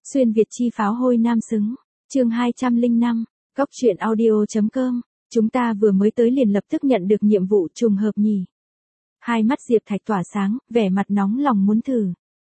Xuyên Việt chi pháo hôi nam xứng. Chương 205. Góc truyện audio.com. Chúng ta vừa mới tới liền lập tức nhận được nhiệm vụ, trùng hợp nhỉ. Hai mắt Diệp Thạch tỏa sáng, vẻ mặt nóng lòng muốn thử.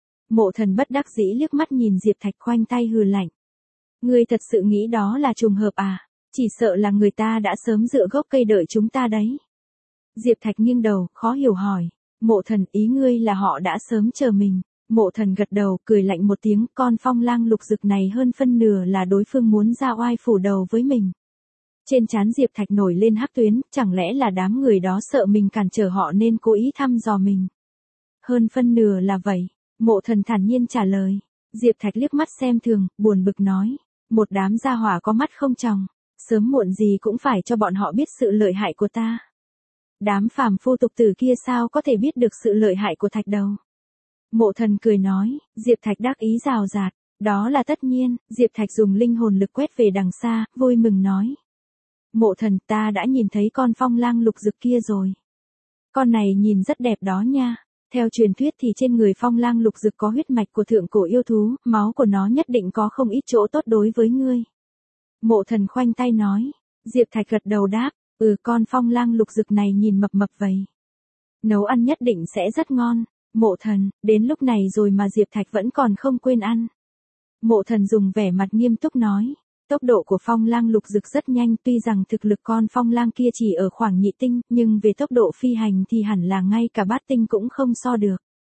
Mộ Thần bất đắc dĩ liếc mắt nhìn Diệp Thạch, khoanh tay hừ lạnh. Ngươi thật sự nghĩ đó là trùng hợp à? Chỉ sợ là người ta đã sớm dựa gốc cây đợi chúng ta đấy. Diệp Thạch nghiêng đầu, khó hiểu hỏi. Mộ Thần, ý ngươi là họ đã sớm chờ mình. Mộ Thần gật đầu, cười lạnh một tiếng, con phong lang lục dực này hơn phân nửa là đối phương muốn ra oai phủ đầu với mình. Trên trán Diệp Thạch nổi lên hắc tuyến, chẳng lẽ là đám người đó sợ mình cản trở họ nên cố ý thăm dò mình. Hơn phân nửa là vậy, Mộ Thần thản nhiên trả lời. Diệp Thạch liếc mắt xem thường, buồn bực nói. Một đám gia hỏa có mắt không tròng, sớm muộn gì cũng phải cho bọn họ biết sự lợi hại của ta. Đám phàm phu tục tử kia sao có thể biết được sự lợi hại của Thạch đâu. Mộ Thần cười nói, Diệp Thạch đắc ý rào rạt, đó là tất nhiên. Diệp Thạch dùng linh hồn lực quét về đằng xa, vui mừng nói. Mộ Thần, ta đã nhìn thấy con phong lang lục dực kia rồi. Con này nhìn rất đẹp đó nha. Theo truyền thuyết thì trên người phong lang lục dực có huyết mạch của thượng cổ yêu thú, máu của nó nhất định có không ít chỗ tốt đối với ngươi. Mộ Thần khoanh tay nói. Diệp Thạch gật đầu đáp, con phong lang lục dực này nhìn mập mập vậy. Nấu ăn nhất định sẽ rất ngon. Mộ Thần, đến lúc này rồi mà Diệp Thạch vẫn còn không quên ăn. Mộ Thần dùng vẻ mặt nghiêm túc nói. Tốc độ của phong lang lục dực rất nhanh, tuy rằng thực lực con phong lang kia chỉ ở khoảng nhị tinh, nhưng về tốc độ phi hành thì hẳn là ngay cả bát tinh cũng không so được.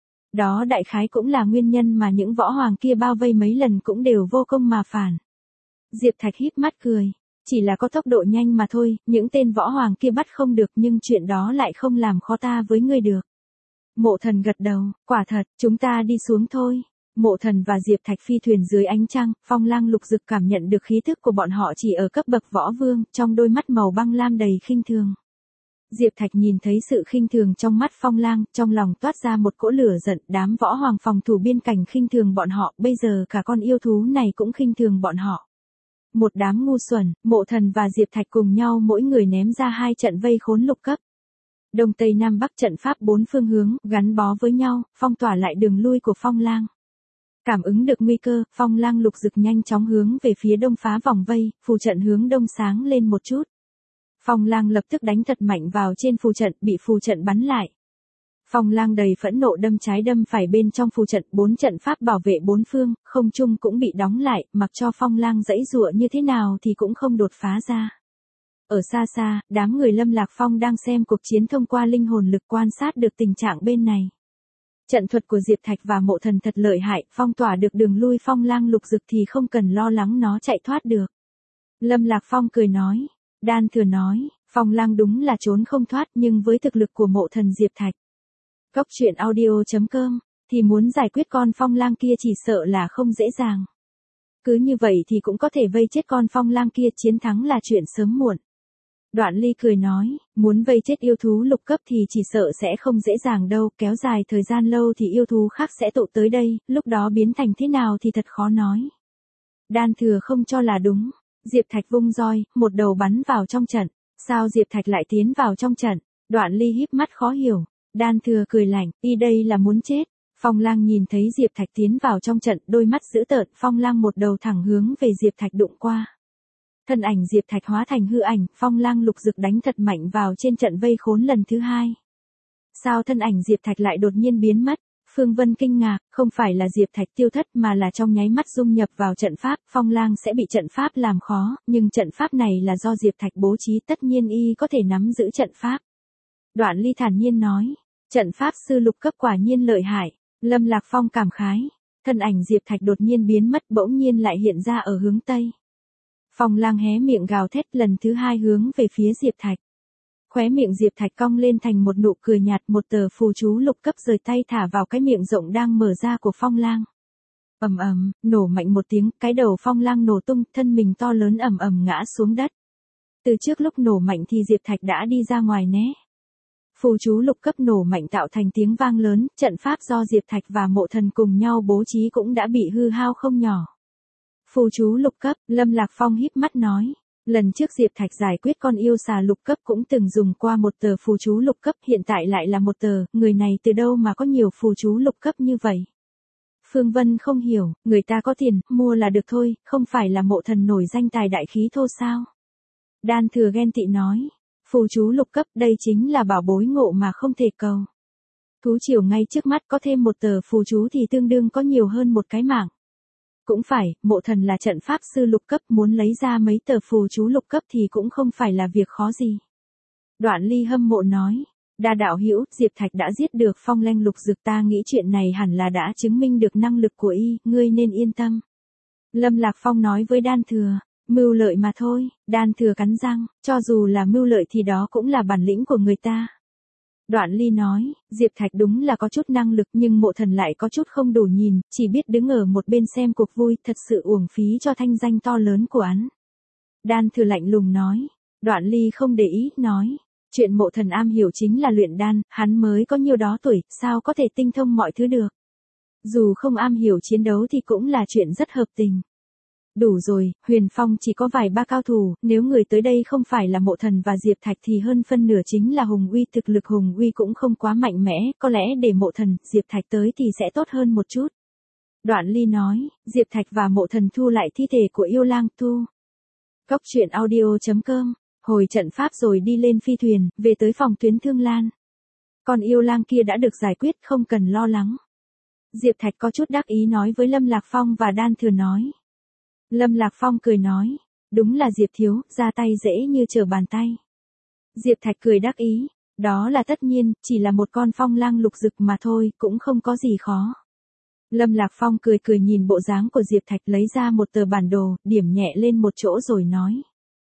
Đó đại khái cũng là nguyên nhân mà những võ hoàng kia bao vây mấy lần cũng đều vô công mà phản. Diệp Thạch híp mắt cười. Chỉ là có tốc độ nhanh mà thôi, những tên võ hoàng kia bắt không được, nhưng chuyện đó lại không làm khó ta với ngươi được. Mộ Thần gật đầu, quả thật, chúng ta đi xuống thôi. Mộ Thần và Diệp Thạch phi thuyền dưới ánh trăng, phong lang lục dực cảm nhận được khí thức của bọn họ chỉ ở cấp bậc võ vương, trong đôi mắt màu băng lam đầy khinh thường. Diệp Thạch nhìn thấy sự khinh thường trong mắt phong lang, trong lòng toát ra một cỗ lửa giận, đám võ hoàng phòng thủ biên cảnh khinh thường bọn họ, bây giờ cả con yêu thú này cũng khinh thường bọn họ. Một đám ngu xuẩn. Mộ Thần và Diệp Thạch cùng nhau mỗi người ném ra 2 trận vây khốn lục cấp. Đông Tây Nam Bắc trận pháp 4 phương hướng, gắn bó với nhau, phong tỏa lại đường lui của phong lang. Cảm ứng được nguy cơ, phong lang lục dực nhanh chóng hướng về phía đông phá vòng vây, phù trận hướng đông sáng lên một chút. Phong lang lập tức đánh thật mạnh vào trên phù trận, bị phù trận bắn lại. Phong lang đầy phẫn nộ đâm trái đâm phải bên trong phù trận, 4 trận pháp bảo vệ 4 phương, không trung cũng bị đóng lại, mặc cho phong lang giãy giụa như thế nào thì cũng không đột phá ra. Ở xa xa, đám người Lâm Lạc Phong đang xem cuộc chiến thông qua linh hồn lực quan sát được tình trạng bên này. Trận thuật của Diệp Thạch và Mộ Thần thật lợi hại, phong tỏa được đường lui phong lang lục dực thì không cần lo lắng nó chạy thoát được. Lâm Lạc Phong cười nói. Đan Thừa nói, phong lang đúng là trốn không thoát, nhưng với thực lực của Mộ Thần Diệp Thạch, Góc truyện audio.com, thì muốn giải quyết con phong lang kia chỉ sợ là không dễ dàng. Cứ như vậy thì cũng có thể vây chết con phong lang kia, chiến thắng là chuyện sớm muộn. Đoạn Ly cười nói, muốn vây chết yêu thú lục cấp thì chỉ sợ sẽ không dễ dàng đâu, kéo dài thời gian lâu thì yêu thú khác sẽ tụ tới đây, lúc đó biến thành thế nào thì thật khó nói. Đan Thừa không cho là đúng. Diệp Thạch vung roi, một đầu bắn vào trong trận. Sao Diệp Thạch lại tiến vào trong trận? Đoạn Ly híp mắt khó hiểu. Đan Thừa cười lạnh, y đây là muốn chết. Phong lang nhìn thấy Diệp Thạch tiến vào trong trận, đôi mắt dữ tợn, phong lang một đầu thẳng hướng về Diệp Thạch đụng qua. Thân ảnh Diệp Thạch hóa thành hư ảnh, phong lang lục dực đánh thật mạnh vào trên trận vây khốn lần thứ 2. Sao thân ảnh Diệp Thạch lại đột nhiên biến mất? Phương Vân kinh ngạc, không phải là Diệp Thạch tiêu thất mà là trong nháy mắt dung nhập vào trận pháp, phong lang sẽ bị trận pháp làm khó, nhưng trận pháp này là do Diệp Thạch bố trí, tất nhiên y có thể nắm giữ trận pháp. Đoạn Ly thản nhiên nói, trận pháp sư lục cấp quả nhiên lợi hại. Lâm Lạc Phong cảm khái, thân ảnh Diệp Thạch đột nhiên biến mất, bỗng nhiên lại hiện ra ở hướng Tây. Phong lang hé miệng gào thét lần thứ 2 hướng về phía Diệp Thạch. Khóe miệng Diệp Thạch cong lên thành một nụ cười nhạt, một tờ phù chú lục cấp rời tay thả vào cái miệng rộng đang mở ra của phong lang. Ầm ầm, nổ mạnh một tiếng, cái đầu phong lang nổ tung, thân mình to lớn ầm ầm ngã xuống đất. Từ trước lúc nổ mạnh thì Diệp Thạch đã đi ra ngoài né. Phù chú lục cấp nổ mạnh tạo thành tiếng vang lớn, trận pháp do Diệp Thạch và Mộ Thần cùng nhau bố trí cũng đã bị hư hao không nhỏ. Phù chú lục cấp, Lâm Lạc Phong híp mắt nói. Lần trước Diệp Thạch giải quyết con yêu xà lục cấp cũng từng dùng qua một tờ phù chú lục cấp, hiện tại lại là một tờ, người này từ đâu mà có nhiều phù chú lục cấp như vậy? Phương Vân không hiểu, người ta có tiền, mua là được thôi, không phải là mộ thần nổi danh tài đại khí thô sao? Đan Thừa ghen tị nói, phù chú lục cấp đây chính là bảo bối ngộ mà không thể cầu. Thú triều ngay trước mắt có thêm một tờ phù chú thì tương đương có nhiều hơn một cái mạng. Cũng phải, mộ thần là trận pháp sư lục cấp, muốn lấy ra mấy tờ phù chú lục cấp thì cũng không phải là việc khó gì. Đoạn Ly hâm mộ nói, Đa đạo hữu, Diệp Thạch đã giết được Phong Lanh Lục Dực, ta nghĩ chuyện này hẳn là đã chứng minh được năng lực của y, ngươi nên yên tâm. Lâm Lạc Phong nói với Đan Thừa, mưu lợi mà thôi. Đan Thừa cắn răng, cho dù là mưu lợi thì đó cũng là bản lĩnh của người ta. Đoạn Ly nói, Diệp Thạch đúng là có chút năng lực nhưng mộ thần lại có chút không đủ nhìn, chỉ biết đứng ở một bên xem cuộc vui, thật sự uổng phí cho thanh danh to lớn của hắn. Đan Thừa lạnh lùng nói. Đoạn Ly không để ý, nói, chuyện mộ thần am hiểu chính là luyện đan, hắn mới có nhiêu đó tuổi, sao có thể tinh thông mọi thứ được. Dù không am hiểu chiến đấu thì cũng là chuyện rất hợp tình. Đủ rồi, Huyền Phong chỉ có vài ba cao thủ, nếu người tới đây không phải là mộ thần và Diệp Thạch thì hơn phân nửa chính là Hùng Uy, thực lực Hùng Uy cũng không quá mạnh mẽ, có lẽ để mộ thần, Diệp Thạch tới thì sẽ tốt hơn một chút. Đoạn Ly nói, Diệp Thạch và mộ thần thu lại thi thể của yêu lang thu. Cốc truyện audio.com, hồi trận pháp rồi đi lên phi thuyền, về tới phòng Tuyến Thương Lan. Còn yêu lang kia đã được giải quyết, không cần lo lắng. Diệp Thạch có chút đắc ý nói với Lâm Lạc Phong và Đan Thừa nói. Lâm Lạc Phong cười nói, đúng là Diệp thiếu, ra tay dễ như trở bàn tay. Diệp Thạch cười đắc ý, đó là tất nhiên, chỉ là một con phong lang lục dực mà thôi, cũng không có gì khó. Lâm Lạc Phong cười cười nhìn bộ dáng của Diệp Thạch, lấy ra một tờ bản đồ, điểm nhẹ lên một chỗ rồi nói.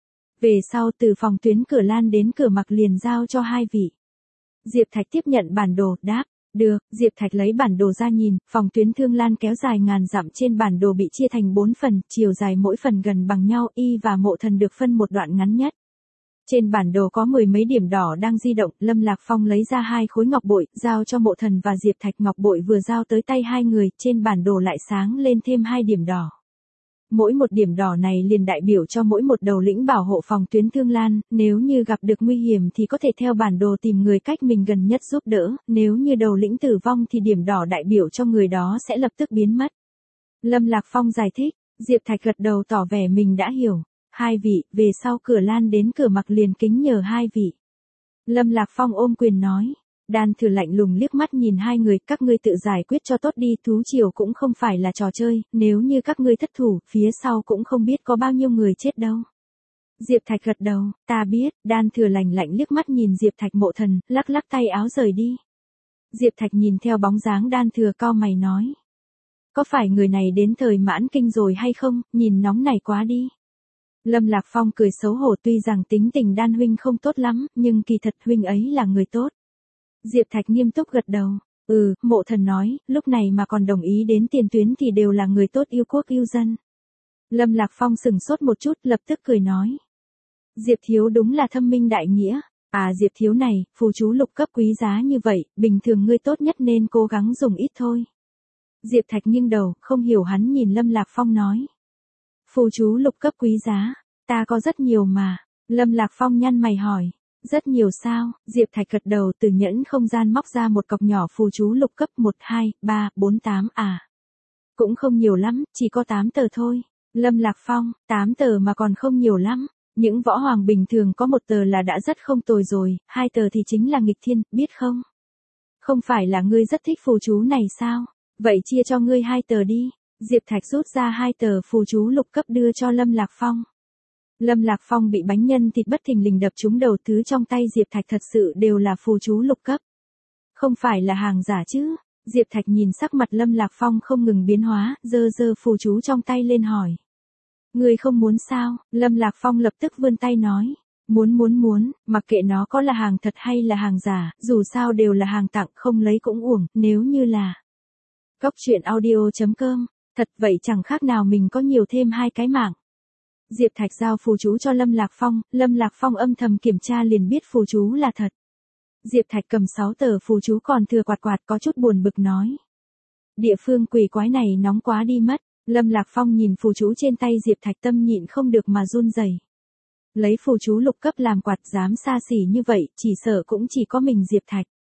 Về sau từ phòng Tuyến Cửa Lan đến Cửa Mặc liền giao cho hai vị. Diệp Thạch tiếp nhận bản đồ, đáp. Được, Diệp Thạch lấy bản đồ ra nhìn, phòng Tuyến Thương Lan kéo dài ngàn dặm, trên bản đồ bị chia thành 4 phần, chiều dài mỗi phần gần bằng nhau, y và mộ thần được phân một đoạn ngắn nhất. Trên bản đồ có 10 mấy điểm đỏ đang di động, Lâm Lạc Phong lấy ra 2 khối ngọc bội, giao cho mộ thần và Diệp Thạch, ngọc bội vừa giao tới tay hai người, trên bản đồ lại sáng lên thêm 2 điểm đỏ. Mỗi một điểm đỏ này liền đại biểu cho mỗi một đầu lĩnh bảo hộ phòng Tuyến Thương Lan, nếu như gặp được nguy hiểm thì có thể theo bản đồ tìm người cách mình gần nhất giúp đỡ, nếu như đầu lĩnh tử vong thì điểm đỏ đại biểu cho người đó sẽ lập tức biến mất. Lâm Lạc Phong giải thích, Diệp Thạch gật đầu tỏ vẻ mình đã hiểu. Hai vị, về sau Cửa Lan đến Cửa Mặc liền kính nhờ hai vị. Lâm Lạc Phong ôm quyền nói. Đan Thừa lạnh lùng liếc mắt nhìn hai người, các ngươi tự giải quyết cho tốt đi, thú triều cũng không phải là trò chơi, nếu như các ngươi thất thủ, phía sau cũng không biết có bao nhiêu người chết đâu. Diệp Thạch gật đầu, ta biết. Đan Thừa lạnh lạnh liếc mắt nhìn Diệp Thạch mộ thần, lắc lắc tay áo rời đi. Diệp Thạch nhìn theo bóng dáng Đan Thừa cau mày nói. Có phải người này đến thời mãn kinh rồi hay không, nhìn nóng này quá đi. Lâm Lạc Phong cười xấu hổ, tuy rằng tính tình Đan huynh không tốt lắm, nhưng kỳ thật huynh ấy là người tốt. Diệp Thạch nghiêm túc gật đầu. Mộ thần nói, lúc này mà còn đồng ý đến tiền tuyến thì đều là người tốt, yêu quốc yêu dân. Lâm Lạc Phong sừng sốt một chút, lập tức cười nói. Diệp thiếu đúng là thâm minh đại nghĩa. À, Diệp thiếu này, phù chú lục cấp quý giá như vậy, bình thường ngươi tốt nhất nên cố gắng dùng ít thôi. Diệp Thạch nghiêng đầu, không hiểu hắn nhìn Lâm Lạc Phong nói. Phù chú lục cấp quý giá, ta có rất nhiều mà. Lâm Lạc Phong nhăn mày hỏi. Rất nhiều sao? Diệp Thạch gật đầu, từ nhẫn không gian móc ra một cọc nhỏ phù chú lục cấp 1, 2, 3, 4, 8 à. Cũng không nhiều lắm, chỉ có 8 tờ thôi. Lâm Lạc Phong, 8 tờ mà còn không nhiều lắm. Những võ hoàng bình thường có 1 tờ là đã rất không tồi rồi, 2 tờ thì chính là nghịch thiên, biết không? Không phải là ngươi rất thích phù chú này sao? Vậy chia cho ngươi 2 tờ đi. Diệp Thạch rút ra 2 tờ phù chú lục cấp đưa cho Lâm Lạc Phong. Lâm Lạc Phong bị bánh nhân thịt bất thình lình đập trúng đầu, thứ trong tay Diệp Thạch thật sự đều là phù chú lục cấp. Không phải là hàng giả chứ? Diệp Thạch nhìn sắc mặt Lâm Lạc Phong không ngừng biến hóa, giơ phù chú trong tay lên hỏi. Người không muốn sao? Lâm Lạc Phong lập tức vươn tay nói. Muốn, mặc kệ nó có là hàng thật hay là hàng giả, dù sao đều là hàng tặng, không lấy cũng uổng, nếu như là. Cốc truyện audio.com, thật vậy chẳng khác nào mình có nhiều thêm 2 cái mạng. Diệp Thạch giao phù chú cho Lâm Lạc Phong âm thầm kiểm tra liền biết phù chú là thật. Diệp Thạch cầm 6 tờ phù chú còn thừa quạt có chút buồn bực nói. Địa phương quỷ quái này nóng quá đi mất. Lâm Lạc Phong nhìn phù chú trên tay Diệp Thạch, tâm nhịn không được mà run rẩy. Lấy phù chú lục cấp làm quạt dám xa xỉ như vậy, chỉ sợ cũng chỉ có mình Diệp Thạch.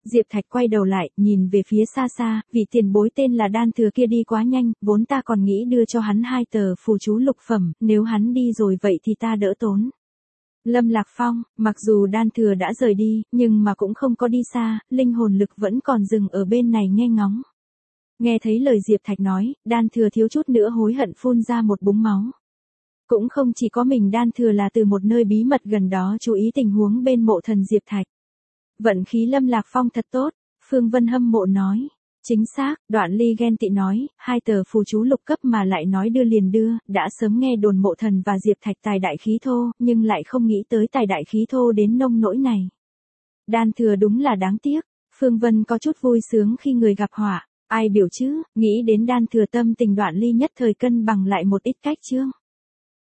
Diệp Thạch quay đầu lại, nhìn về phía xa xa, vị tiền bối tên là Đan Thừa kia đi quá nhanh, vốn ta còn nghĩ đưa cho hắn 2 tờ phù chú lục phẩm, nếu hắn đi rồi vậy thì ta đỡ tốn. Lâm Lạc Phong, mặc dù Đan Thừa đã rời đi, nhưng mà cũng không có đi xa, linh hồn lực vẫn còn dừng ở bên này nghe ngóng. Nghe thấy lời Diệp Thạch nói, Đan Thừa thiếu chút nữa hối hận phun ra một búng máu. Cũng không chỉ có mình Đan Thừa là từ một nơi bí mật gần đó chú ý tình huống bên mộ thần Diệp Thạch. Vận khí Lâm Lạc Phong thật tốt, Phương Vân hâm mộ nói. Chính xác, Đoạn Ly ghen tị nói, 2 tờ phù chú lục cấp mà lại nói đưa liền đưa, đã sớm nghe đồn mộ thần và Diệp Thạch tài đại khí thô, nhưng lại không nghĩ tới tài đại khí thô đến nông nỗi này. Đan Thừa đúng là đáng tiếc, Phương Vân có chút vui sướng khi người gặp họa, ai biểu chứ, nghĩ đến Đan Thừa tâm tình Đoạn Ly nhất thời cân bằng lại một ít cách chương.